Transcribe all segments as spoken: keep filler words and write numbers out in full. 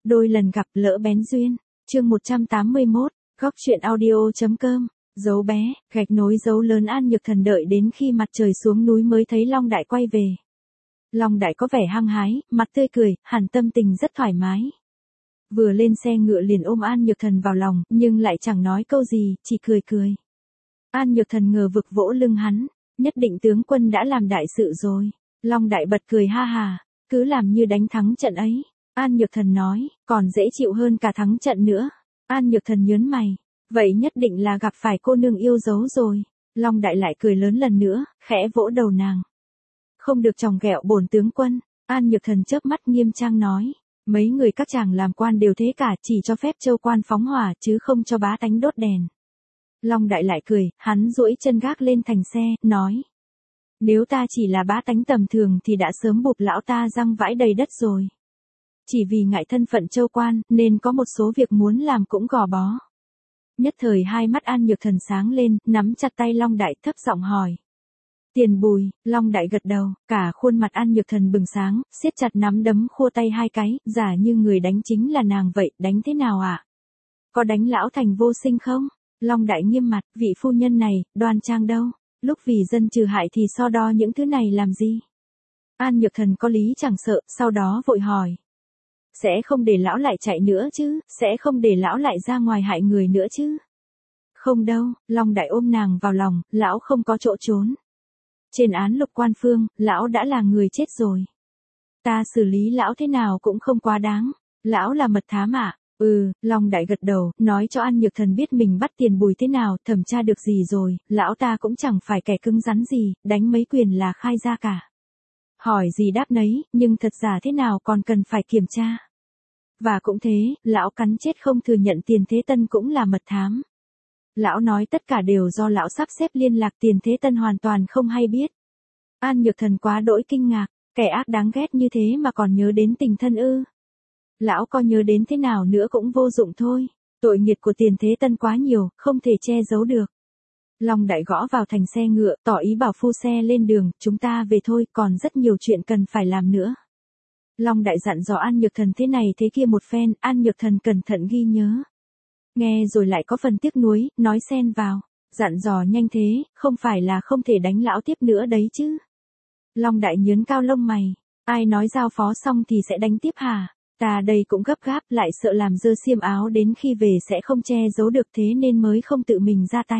Đôi lần gặp lỡ bén duyên. Chương một trăm tám mươi mốt, góc truyện audio.com. Dấu bé, gạch nối dấu lớn. An Nhược Thần đợi đến khi mặt trời xuống núi mới thấy Long Đại quay về. Long Đại có vẻ hăng hái, mặt tươi cười, hẳn tâm tình rất thoải mái. Vừa lên xe ngựa liền ôm An Nhược Thần vào lòng, nhưng lại chẳng nói câu gì, chỉ cười cười. An Nhược Thần ngờ vực vỗ lưng hắn, nhất định tướng quân đã làm đại sự rồi. Long Đại bật cười ha hà, cứ làm như đánh thắng trận ấy. An Nhược Thần nói, còn dễ chịu hơn cả thắng trận nữa. An Nhược Thần nhớn mày, vậy nhất định là gặp phải cô nương yêu dấu rồi. Long Đại lại cười lớn lần nữa, khẽ vỗ đầu nàng. Không được chòng ghẹo bổn tướng quân. An Nhược Thần chớp mắt nghiêm trang nói, mấy người các chàng làm quan đều thế cả, chỉ cho phép châu quan phóng hỏa chứ không cho bá tánh đốt đèn. Long Đại lại cười, hắn duỗi chân gác lên thành xe, nói. Nếu ta chỉ là bá tánh tầm thường thì đã sớm bụp lão ta răng vãi đầy đất rồi. Chỉ vì ngại thân phận châu quan, nên có một số việc muốn làm cũng gò bó. Nhất thời hai mắt An Nhược Thần sáng lên, nắm chặt tay Long Đại thấp giọng hỏi. Tiền bùi. Long Đại gật đầu, cả khuôn mặt An Nhược Thần bừng sáng, siết chặt nắm đấm khua tay hai cái, giả như người đánh chính là nàng vậy, đánh thế nào ạ? À? Có đánh lão thành vô sinh không? Long Đại nghiêm mặt, vị phu nhân này, đoan trang đâu? Lúc vì dân trừ hại thì so đo những thứ này làm gì? An Nhược Thần có lý chẳng sợ, sau đó vội hỏi. Sẽ không để lão lại chạy nữa chứ, sẽ không để lão lại ra ngoài hại người nữa chứ? Không đâu. Long Đại ôm nàng vào lòng, lão không có chỗ trốn. Trên án Lục Quan Phương, lão đã là người chết rồi. Ta xử lý lão thế nào cũng không quá đáng. Lão là mật thám ạ. À? Ừ. Long Đại gật đầu, nói cho An Nhược Thần biết mình bắt Tiền Bùi thế nào, thẩm tra được gì rồi, lão ta cũng chẳng phải kẻ cứng rắn gì, đánh mấy quyền là khai ra cả. Hỏi gì đáp nấy, nhưng thật giả thế nào còn cần phải kiểm tra. Và cũng thế, lão cắn chết không thừa nhận Tiền Thế Tân cũng là mật thám. Lão nói tất cả đều do lão sắp xếp liên lạc, Tiền Thế Tân hoàn toàn không hay biết. An Nhược Thần quá đỗi kinh ngạc, kẻ ác đáng ghét như thế mà còn nhớ đến tình thân ư. Lão có nhớ đến thế nào nữa cũng vô dụng thôi, tội nghiệt của Tiền Thế Tân quá nhiều, không thể che giấu được. Long Đại gõ vào thành xe ngựa, tỏ ý bảo phu xe lên đường, chúng ta về thôi, còn rất nhiều chuyện cần phải làm nữa. Long Đại dặn dò An Nhược Thần thế này thế kia một phen, An Nhược Thần cẩn thận ghi nhớ. Nghe rồi lại có phần tiếc nuối, nói xen vào, dặn dò nhanh thế, không phải là không thể đánh lão tiếp nữa đấy chứ. Long Đại nhớn cao lông mày, ai nói giao phó xong thì sẽ đánh tiếp hả? Ta đây cũng gấp gáp, lại sợ làm dơ xiêm áo đến khi về sẽ không che giấu được, thế nên mới không tự mình ra tay.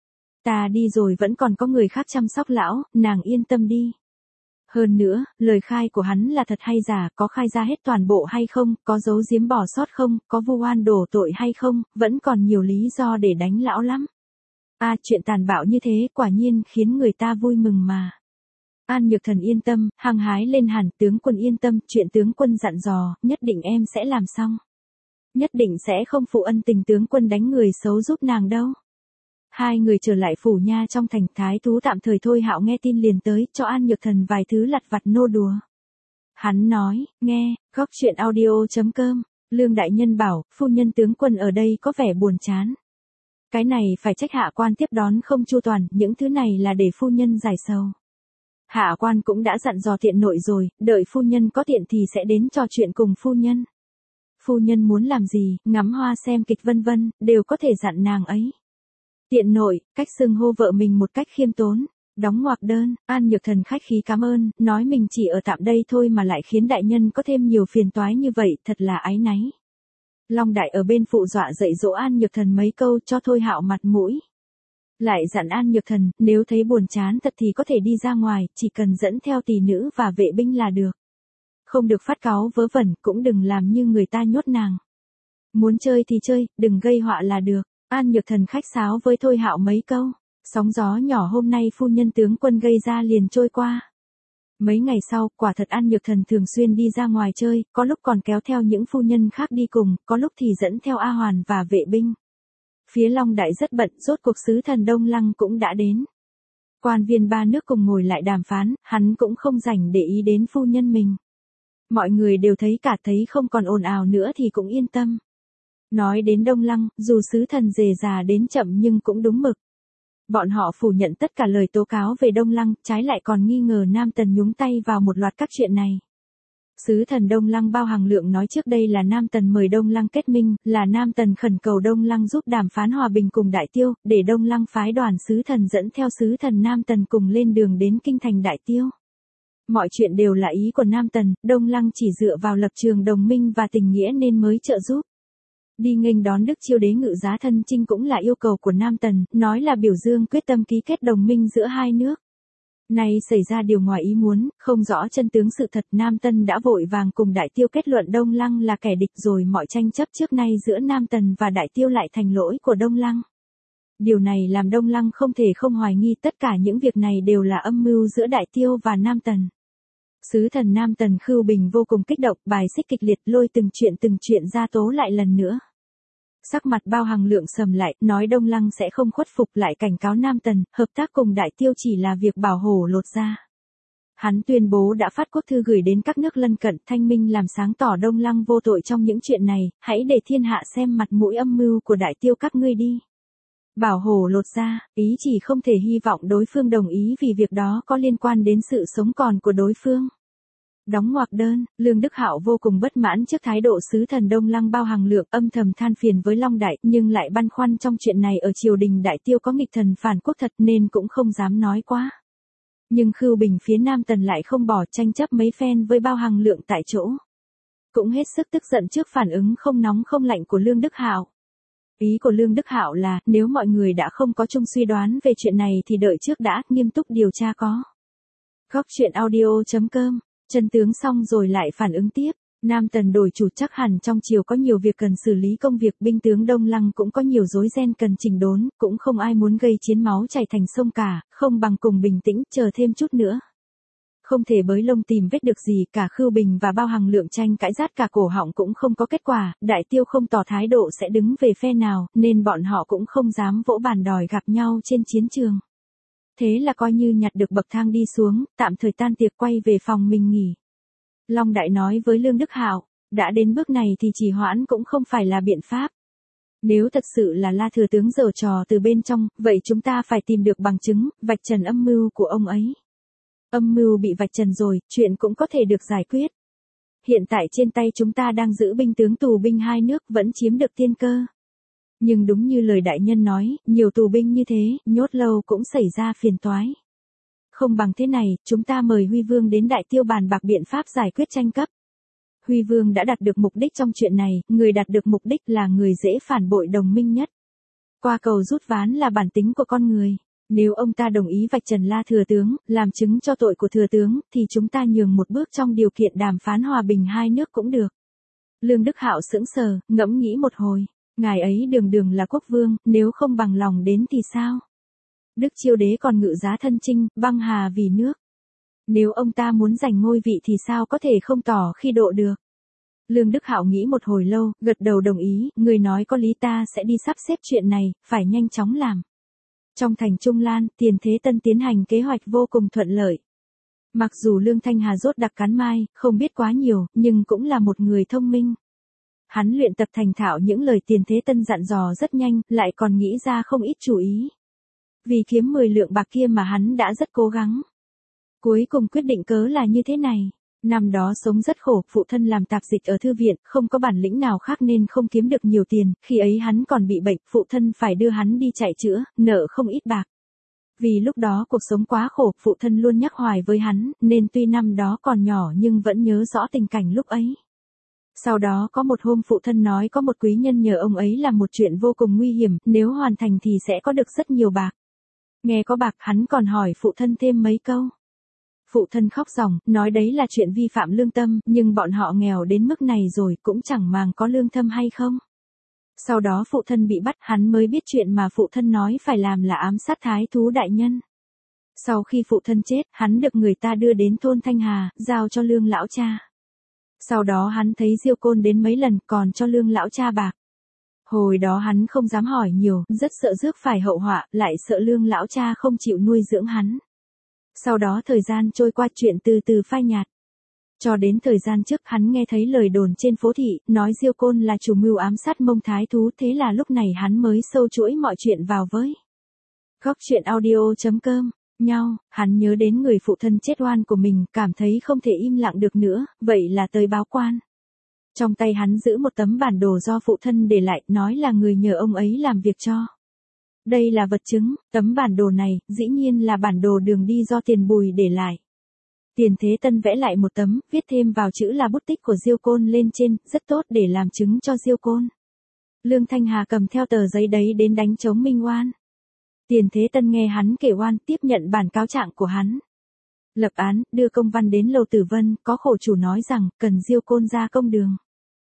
Ta đi rồi vẫn còn có người khác chăm sóc lão, nàng yên tâm đi. Hơn nữa, lời khai của hắn là thật hay giả, có khai ra hết toàn bộ hay không, có giấu giếm bỏ sót không, có vu oan đổ tội hay không, vẫn còn nhiều lý do để đánh lão lắm. À, chuyện tàn bạo như thế quả nhiên khiến người ta vui mừng mà. An Nhược Thần yên tâm, hăng hái lên hẳn, tướng quân yên tâm, chuyện tướng quân dặn dò, nhất định em sẽ làm xong. Nhất định sẽ không phụ ân tình tướng quân đánh người xấu giúp nàng đâu. Hai người trở lại phủ nha trong thành, thái thú tạm thời Thôi Hạo nghe tin liền tới, cho An Nhược Thần vài thứ lặt vặt nô đùa. Hắn nói, nghe, góc truyện audio.com, Lương đại nhân bảo, phu nhân tướng quân ở đây có vẻ buồn chán. Cái này phải trách hạ quan tiếp đón không chu toàn, những thứ này là để phu nhân giải sầu. Hạ quan cũng đã dặn dò tiện nội rồi, đợi phu nhân có tiện thì sẽ đến trò chuyện cùng phu nhân. Phu nhân muốn làm gì, ngắm hoa xem kịch vân vân, đều có thể dặn nàng ấy. Tiện nội, cách xưng hô vợ mình một cách khiêm tốn, đóng ngoặc đơn. An Nhược Thần khách khí cảm ơn, nói mình chỉ ở tạm đây thôi mà lại khiến đại nhân có thêm nhiều phiền toái như vậy, thật là áy náy. Long Đại ở bên phụ dọa dạy dỗ An Nhược Thần mấy câu cho Thôi Hạo mặt mũi. Lại dặn An Nhược Thần, nếu thấy buồn chán thật thì có thể đi ra ngoài, chỉ cần dẫn theo tỳ nữ và vệ binh là được. Không được phát cáu vớ vẩn, cũng đừng làm như người ta nhốt nàng. Muốn chơi thì chơi, đừng gây họa là được. An Nhược Thần khách sáo với Thôi Hạo mấy câu, sóng gió nhỏ hôm nay phu nhân tướng quân gây ra liền trôi qua. Mấy ngày sau, quả thật An Nhược Thần thường xuyên đi ra ngoài chơi, có lúc còn kéo theo những phu nhân khác đi cùng, có lúc thì dẫn theo A Hoàn và vệ binh. Phía Long Đại rất bận, rốt cuộc sứ thần Đông Lăng cũng đã đến. Quan viên ba nước cùng ngồi lại đàm phán, hắn cũng không rảnh để ý đến phu nhân mình. Mọi người đều thấy cả, thấy không còn ồn ào nữa thì cũng yên tâm. Nói đến Đông Lăng, dù sứ thần dề già đến chậm nhưng cũng đúng mực. Bọn họ phủ nhận tất cả lời tố cáo về Đông Lăng, trái lại còn nghi ngờ Nam Tần nhúng tay vào một loạt các chuyện này. Sứ thần Đông Lăng Bao Hằng Lượng nói trước đây là Nam Tần mời Đông Lăng kết minh, là Nam Tần khẩn cầu Đông Lăng giúp đàm phán hòa bình cùng Đại Tiêu, để Đông Lăng phái đoàn sứ thần dẫn theo sứ thần Nam Tần cùng lên đường đến kinh thành Đại Tiêu. Mọi chuyện đều là ý của Nam Tần, Đông Lăng chỉ dựa vào lập trường đồng minh và tình nghĩa nên mới trợ giúp. Đi nghênh đón Đức Chiêu đế Ngự Giá thân chinh cũng là yêu cầu của Nam Tần, nói là biểu dương quyết tâm ký kết đồng minh giữa hai nước. Nay xảy ra điều ngoài ý muốn, không rõ chân tướng sự thật, Nam Tần đã vội vàng cùng Đại Tiêu kết luận Đông Lăng là kẻ địch, rồi mọi tranh chấp trước nay giữa Nam Tần và Đại Tiêu lại thành lỗi của Đông Lăng. Điều này làm Đông Lăng không thể không hoài nghi tất cả những việc này đều là âm mưu giữa Đại Tiêu và Nam Tần. Sứ thần Nam Tần Khưu Bình vô cùng kích động, bài xích kịch liệt, lôi từng chuyện từng chuyện ra tố lại lần nữa. Sắc mặt Bao Hằng Lượng sầm lại, nói Đông Lăng sẽ không khuất phục, lại cảnh cáo Nam Tần, hợp tác cùng Đại Tiêu chỉ là việc bảo hổ lột ra. Hắn tuyên bố đã phát quốc thư gửi đến các nước lân cận, thanh minh làm sáng tỏ Đông Lăng vô tội trong những chuyện này, hãy để thiên hạ xem mặt mũi âm mưu của Đại Tiêu các ngươi đi. Bảo hổ lột ra, ý chỉ không thể hy vọng đối phương đồng ý vì việc đó có liên quan đến sự sống còn của đối phương. Đóng ngoặc đơn, Lương Đức Hạo vô cùng bất mãn trước thái độ sứ thần Đông Lăng Bao Hằng Lượng, âm thầm than phiền với Long Đại, nhưng lại băn khoăn trong chuyện này ở triều đình Đại Tiêu có nghịch thần phản quốc thật nên cũng không dám nói quá. Nhưng Khưu Bình phía Nam Tần lại không bỏ, tranh chấp mấy phen với Bao Hằng Lượng tại chỗ. Cũng hết sức tức giận trước phản ứng không nóng không lạnh của Lương Đức Hạo. Ý của Lương Đức Hạo là, nếu mọi người đã không có chung suy đoán về chuyện này thì đợi trước đã, nghiêm túc điều tra có. Góc truyện audio chấm com, chân tướng xong rồi lại phản ứng tiếp. Nam Tần đổi chủ chắc hẳn trong triều có nhiều việc cần xử lý, công việc binh tướng Đông Lăng cũng có nhiều rối ren cần chỉnh đốn, cũng không ai muốn gây chiến máu chảy thành sông cả, không bằng cùng bình tĩnh, chờ thêm chút nữa. Không thể bới lông tìm vết được gì, cả Khưu Bình và Bao Hằng Lượng tranh cãi rát cả cổ họng cũng không có kết quả, Đại Tiêu không tỏ thái độ sẽ đứng về phe nào, nên bọn họ cũng không dám vỗ bàn đòi gặp nhau trên chiến trường. Thế là coi như nhặt được bậc thang đi xuống, tạm thời tan tiệc quay về phòng mình nghỉ. Long Đại nói với Lương Đức Hạo, đã đến bước này thì trì hoãn cũng không phải là biện pháp. Nếu thật sự là La thừa tướng giở trò từ bên trong, vậy chúng ta phải tìm được bằng chứng, vạch trần âm mưu của ông ấy. Âm mưu bị vạch trần rồi, chuyện cũng có thể được giải quyết. Hiện tại trên tay chúng ta đang giữ binh tướng tù binh hai nước, vẫn chiếm được tiên cơ. Nhưng đúng như lời đại nhân nói, nhiều tù binh như thế, nhốt lâu cũng xảy ra phiền toái. Không bằng thế này, chúng ta mời Huy Vương đến Đại Tiêu bàn bạc biện pháp giải quyết tranh cấp. Huy Vương đã đạt được mục đích trong chuyện này, người đạt được mục đích là người dễ phản bội đồng minh nhất. Qua cầu rút ván là bản tính của con người. Nếu ông ta đồng ý vạch trần La thừa tướng, làm chứng cho tội của thừa tướng, thì chúng ta nhường một bước trong điều kiện đàm phán hòa bình hai nước cũng được. Lương Đức Hạo sững sờ, ngẫm nghĩ một hồi. Ngài ấy đường đường là quốc vương, nếu không bằng lòng đến thì sao? Đức Chiêu đế còn ngự giá thân chinh, băng hà vì nước. Nếu ông ta muốn giành ngôi vị thì sao có thể không tỏ khi độ được? Lương Đức Hạo nghĩ một hồi lâu, gật đầu đồng ý, người nói có lý, ta sẽ đi sắp xếp chuyện này, phải nhanh chóng làm. Trong thành Trung Lan, Tiền Thế Tân tiến hành kế hoạch vô cùng thuận lợi. Mặc dù Lương Thanh Hà rốt đặc cắn mai, không biết quá nhiều, nhưng cũng là một người thông minh. Hắn luyện tập thành thạo những lời Tiền Thế Tân dặn dò rất nhanh, lại còn nghĩ ra không ít chủ ý. Vì kiếm mười lượng bạc kia mà hắn đã rất cố gắng. Cuối cùng quyết định cớ là như thế này. Năm đó sống rất khổ, phụ thân làm tạp dịch ở thư viện, không có bản lĩnh nào khác nên không kiếm được nhiều tiền, khi ấy hắn còn bị bệnh, phụ thân phải đưa hắn đi chạy chữa, nợ không ít bạc. Vì lúc đó cuộc sống quá khổ, phụ thân luôn nhắc hoài với hắn, nên tuy năm đó còn nhỏ nhưng vẫn nhớ rõ tình cảnh lúc ấy. Sau đó có một hôm phụ thân nói có một quý nhân nhờ ông ấy làm một chuyện vô cùng nguy hiểm, nếu hoàn thành thì sẽ có được rất nhiều bạc. Nghe có bạc, hắn còn hỏi phụ thân thêm mấy câu. Phụ thân khóc ròng, nói đấy là chuyện vi phạm lương tâm, nhưng bọn họ nghèo đến mức này rồi cũng chẳng màng có lương tâm hay không. Sau đó phụ thân bị bắt, hắn mới biết chuyện mà phụ thân nói phải làm là ám sát thái thú đại nhân. Sau khi phụ thân chết, hắn được người ta đưa đến thôn Thanh Hà, giao cho Lương lão cha. Sau đó hắn thấy Diêu Côn đến mấy lần, còn cho Lương lão cha bạc. Hồi đó hắn không dám hỏi nhiều, rất sợ rước phải hậu họa, lại sợ Lương lão cha không chịu nuôi dưỡng hắn. Sau đó thời gian trôi qua, chuyện từ từ phai nhạt. Cho đến thời gian trước hắn nghe thấy lời đồn trên phố thị, nói Diêu Côn là chủ mưu ám sát Mông thái thú, thế là lúc này hắn mới sâu chuỗi mọi chuyện vào với. Góc truyện audio chấm com nhau, hắn nhớ đến người phụ thân chết oan của mình, cảm thấy không thể im lặng được nữa, vậy là tới báo quan. Trong tay hắn giữ một tấm bản đồ do phụ thân để lại, nói là người nhờ ông ấy làm việc cho. Đây là vật chứng, tấm bản đồ này, dĩ nhiên là bản đồ đường đi do Tiền Bùi để lại. Tiền Thế Tân vẽ lại một tấm, viết thêm vào chữ là bút tích của Diêu Côn lên trên, rất tốt để làm chứng cho Diêu Côn. Lương Thanh Hà cầm theo tờ giấy đấy đến đánh chống minh oan. Tiền Thế Tân nghe hắn kể oan, tiếp nhận bản cáo trạng của hắn. Lập án, đưa công văn đến Lầu Tử Vân, có khổ chủ nói rằng, cần Diêu Côn ra công đường.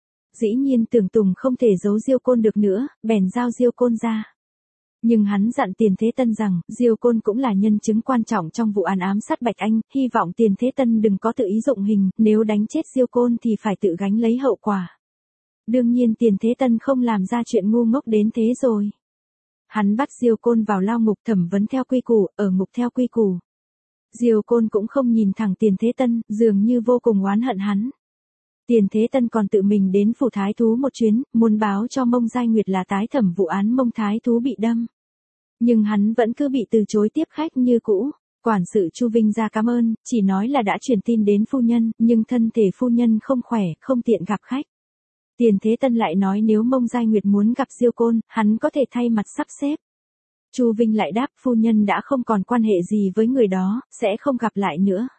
Dĩ nhiên Tưởng Tùng không thể giấu Diêu Côn được nữa, bèn giao Diêu Côn ra. Nhưng hắn dặn Tiền Thế Tân rằng, Diêu Côn cũng là nhân chứng quan trọng trong vụ án ám sát Bạch Anh, hy vọng Tiền Thế Tân đừng có tự ý dụng hình, nếu đánh chết Diêu Côn thì phải tự gánh lấy hậu quả. Đương nhiên Tiền Thế Tân không làm ra chuyện ngu ngốc đến thế rồi. Hắn bắt Diêu Côn vào lao ngục thẩm vấn theo quy củ, ở ngục theo quy củ. Diêu Côn cũng không nhìn thẳng Tiền Thế Tân, dường như vô cùng oán hận hắn. Tiền Thế Tân còn tự mình đến phủ Thái Thú một chuyến, muốn báo cho Mông Giai Nguyệt là tái thẩm vụ án Mông Thái Thú bị đâm. Nhưng hắn vẫn cứ bị từ chối tiếp khách như cũ. Quản sự Chu Vinh ra cảm ơn, chỉ nói là đã truyền tin đến phu nhân, nhưng thân thể phu nhân không khỏe, không tiện gặp khách. Tiền Thế Tân lại nói nếu Mông Giai Nguyệt muốn gặp Diêu Côn, hắn có thể thay mặt sắp xếp. Chu Vinh lại đáp phu nhân đã không còn quan hệ gì với người đó, sẽ không gặp lại nữa.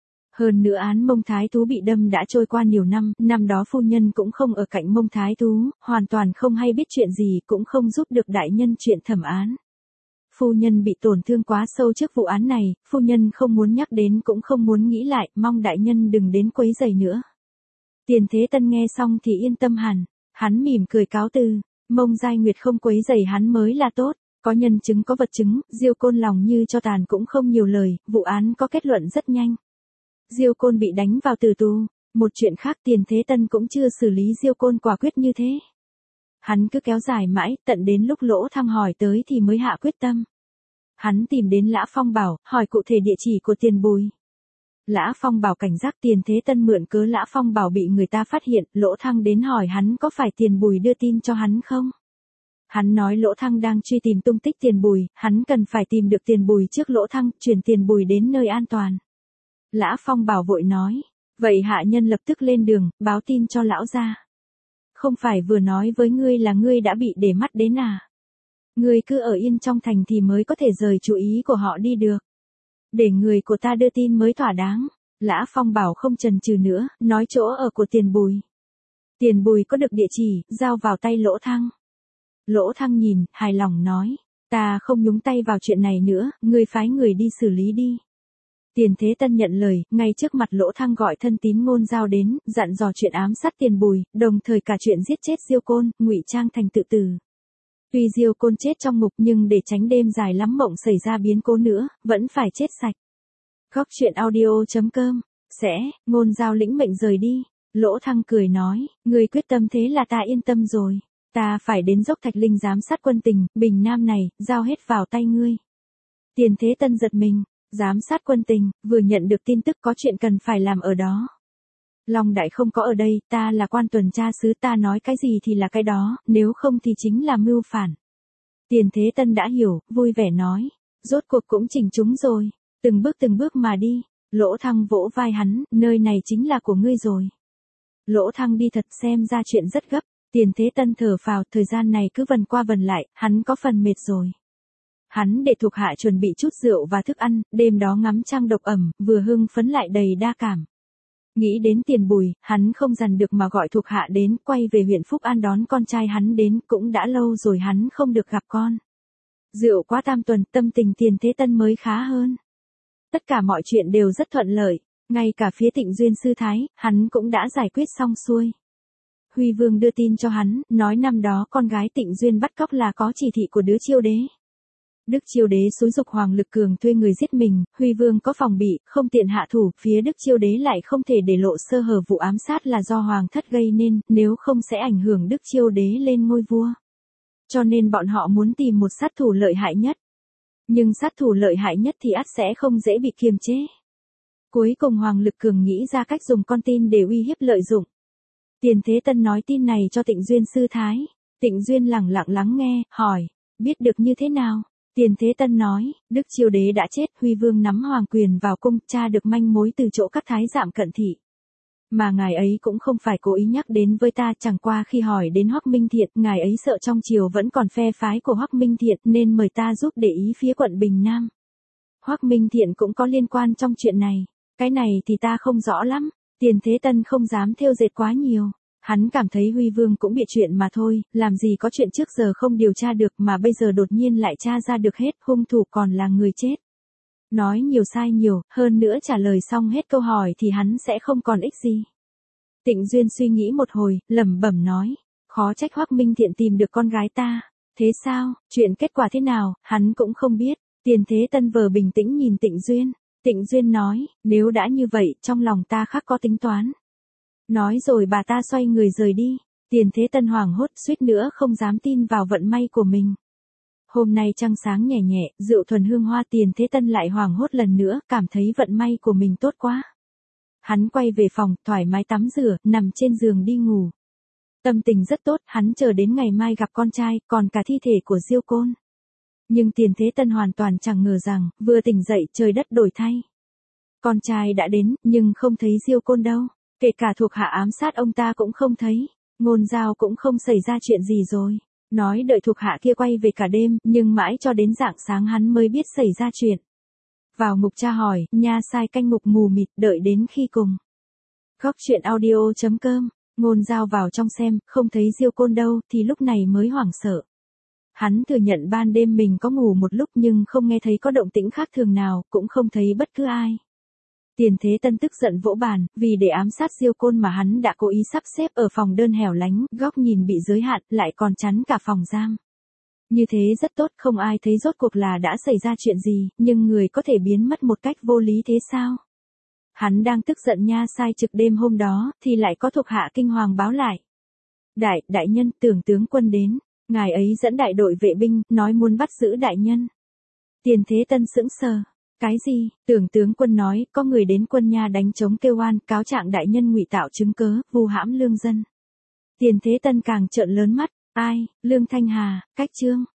Hơn nữa án Mông Thái Thú bị đâm đã trôi qua nhiều năm, năm đó phu nhân cũng không ở cạnh Mông Thái Thú, hoàn toàn không hay biết chuyện gì, cũng không giúp được đại nhân chuyện thẩm án. Phu nhân bị tổn thương quá sâu trước vụ án này, phu nhân không muốn nhắc đến cũng không muốn nghĩ lại, mong đại nhân đừng đến quấy rầy nữa. Tiền Thế Tân nghe xong thì yên tâm hẳn, hắn mỉm cười cáo từ, Mông Giai Nguyệt không quấy rầy hắn mới là tốt, có nhân chứng có vật chứng, Diêu Côn lòng như cho tàn cũng không nhiều lời, vụ án có kết luận rất nhanh. Diêu Côn bị đánh vào tử tù, một chuyện khác Tiền Thế Tân cũng chưa xử lý Diêu Côn quả quyết như thế. Hắn cứ kéo dài mãi, tận đến lúc Lỗ Thăng hỏi tới thì mới hạ quyết tâm. Hắn tìm đến Lã Phong Bảo, hỏi cụ thể địa chỉ của Tiền Bùi. Lã Phong Bảo cảnh giác Tiền Thế Tân mượn cớ Lã Phong Bảo bị người ta phát hiện, Lỗ Thăng đến hỏi hắn có phải Tiền Bùi đưa tin cho hắn không? Hắn nói Lỗ Thăng đang truy tìm tung tích Tiền Bùi, hắn cần phải tìm được Tiền Bùi trước Lỗ Thăng, chuyển Tiền Bùi đến nơi an toàn. Lã Phong Bảo vội nói, vậy hạ nhân lập tức lên đường, báo tin cho lão gia. Không phải vừa nói với ngươi là ngươi đã bị để mắt đến à? Ngươi cứ ở yên trong thành thì mới có thể rời chú ý của họ đi được. Để người của ta đưa tin mới thỏa đáng. Lã Phong Bảo không chần chừ nữa, nói chỗ ở của Tiền Bùi. Tiền Bùi có được địa chỉ, giao vào tay Lỗ Thăng. Lỗ Thăng nhìn, hài lòng nói, ta không nhúng tay vào chuyện này nữa, ngươi phái người đi xử lý đi. Tiền Thế Tân nhận lời, ngay trước mặt Lỗ Thăng gọi thân tín ngôn giao đến, dặn dò chuyện ám sát Tiền Bùi, đồng thời cả chuyện giết chết Diêu Côn, ngụy trang thành tự tử. Tuy Diêu Côn chết trong ngục nhưng để tránh đêm dài lắm mộng xảy ra biến cố nữa, vẫn phải chết sạch. Góc truyện audio chấm com, sẽ, ngôn giao lĩnh mệnh rời đi. Lỗ Thăng cười nói, ngươi quyết tâm thế là ta yên tâm rồi. Ta phải đến dốc Thạch Linh giám sát quân tình, Bình Nam này, giao hết vào tay ngươi. Tiền Thế Tân giật mình. Giám sát quân tình, vừa nhận được tin tức có chuyện cần phải làm ở đó. Long Đại không có ở đây, ta là quan tuần tra sứ, ta nói cái gì thì là cái đó, nếu không thì chính là mưu phản. Tiền Thế Tân đã hiểu, vui vẻ nói, rốt cuộc cũng chỉnh chúng rồi, từng bước từng bước mà đi. Lỗ Thăng vỗ vai hắn, nơi này chính là của ngươi rồi. Lỗ Thăng đi thật xem ra chuyện rất gấp, Tiền Thế Tân thở phào, thời gian này cứ vần qua vần lại, hắn có phần mệt rồi. Hắn để thuộc hạ chuẩn bị chút rượu và thức ăn, đêm đó ngắm trăng độc ẩm, vừa hưng phấn lại đầy đa cảm. Nghĩ đến Tiền Bùi, hắn không dằn được mà gọi thuộc hạ đến, quay về huyện Phúc An đón con trai hắn đến, cũng đã lâu rồi hắn không được gặp con. Rượu quá tam tuần, tâm tình Tiền Thế Tân mới khá hơn. Tất cả mọi chuyện đều rất thuận lợi, ngay cả phía Tịnh Duyên sư thái, hắn cũng đã giải quyết xong xuôi. Huy Vương đưa tin cho hắn, nói năm đó con gái Tịnh Duyên bắt cóc là có chỉ thị của đứa Chiêu Đế. Đức Chiêu Đế xúi giục Hoàng Lực Cường thuê người giết mình, Huy Vương có phòng bị, không tiện hạ thủ, phía Đức Chiêu Đế lại không thể để lộ sơ hở vụ ám sát là do Hoàng thất gây nên, nếu không sẽ ảnh hưởng Đức Chiêu Đế lên ngôi vua. Cho nên bọn họ muốn tìm một sát thủ lợi hại nhất. Nhưng sát thủ lợi hại nhất thì ắt sẽ không dễ bị kiềm chế. Cuối cùng Hoàng Lực Cường nghĩ ra cách dùng con tin để uy hiếp lợi dụng. Tiền Thế Tân nói tin này cho Tịnh Duyên sư thái. Tịnh Duyên lẳng lặng lắng nghe, hỏi, biết được như thế nào? Tiền Thế Tân nói, Đức Chiêu Đế đã chết, Huy Vương nắm hoàng quyền vào cung, tra được manh mối từ chỗ các thái giám cận thị. Mà ngài ấy cũng không phải cố ý nhắc đến với ta, chẳng qua khi hỏi đến Hoắc Minh Thiện, ngài ấy sợ trong triều vẫn còn phe phái của Hoắc Minh Thiện nên mời ta giúp để ý phía quận Bình Nam. Hoắc Minh Thiện cũng có liên quan trong chuyện này, cái này thì ta không rõ lắm. Tiền Thế Tân không dám thêu dệt quá nhiều. Hắn cảm thấy Huy Vương cũng bịa chuyện mà thôi, làm gì có chuyện trước giờ không điều tra được mà bây giờ đột nhiên lại tra ra được hết, hung thủ còn là người chết. Nói nhiều sai nhiều, hơn nữa trả lời xong hết câu hỏi thì hắn sẽ không còn ích gì. Tịnh Duyên suy nghĩ một hồi, lẩm bẩm nói, khó trách Hoắc Minh Thiện tìm được con gái ta. Thế sao, chuyện kết quả thế nào, hắn cũng không biết. Tiền Thế Tân vờ bình tĩnh nhìn Tịnh Duyên. Tịnh Duyên nói, nếu đã như vậy, trong lòng ta khắc có tính toán. Nói rồi bà ta xoay người rời đi. Tiền Thế Tân hoảng hốt suýt nữa không dám tin vào vận may của mình. Hôm nay trăng sáng nhẹ nhẹ, rượu thuần hương hoa. Tiền Thế Tân lại hoảng hốt lần nữa, cảm thấy vận may của mình tốt quá. Hắn quay về phòng, thoải mái tắm rửa, nằm trên giường đi ngủ. Tâm tình rất tốt, hắn chờ đến ngày mai gặp con trai, còn cả thi thể của Diêu Côn. Nhưng Tiền Thế Tân hoàn toàn chẳng ngờ rằng, vừa tỉnh dậy trời đất đổi thay. Con trai đã đến, nhưng không thấy Diêu Côn đâu. Kể cả thuộc hạ ám sát ông ta cũng không thấy. Ngôn Giao cũng không xảy ra chuyện gì rồi. Nói đợi thuộc hạ kia quay về cả đêm, nhưng mãi cho đến rạng sáng hắn mới biết xảy ra chuyện. Vào ngục tra hỏi, nha sai canh ngục mù mịt, đợi đến khi cùng. Góc truyện audio chấm com, Ngôn Giao vào trong xem, không thấy Diêu Côn đâu, thì lúc này mới hoảng sợ. Hắn thừa nhận ban đêm mình có ngủ một lúc nhưng không nghe thấy có động tĩnh khác thường nào, cũng không thấy bất cứ ai. Tiền Thế Tân tức giận vỗ bàn, vì để ám sát Diêu Côn mà hắn đã cố ý sắp xếp ở phòng đơn hẻo lánh, góc nhìn bị giới hạn, lại còn chắn cả phòng giam. Như thế rất tốt, không ai thấy rốt cuộc là đã xảy ra chuyện gì, nhưng người có thể biến mất một cách vô lý thế sao? Hắn đang tức giận nha sai trực đêm hôm đó, thì lại có thuộc hạ kinh hoàng báo lại. Đại, đại nhân, Tưởng tướng quân đến, ngài ấy dẫn đại đội vệ binh, nói muốn bắt giữ đại nhân. Tiền Thế Tân sững sờ. Cái gì? Tưởng tướng quân nói, có người đến quân nha đánh chống kêu oan, cáo trạng đại nhân ngụy tạo chứng cớ, vu hãm lương dân. Tiền Thế Tân càng trợn lớn mắt, ai, Lương Thanh Hà, Cách Trương.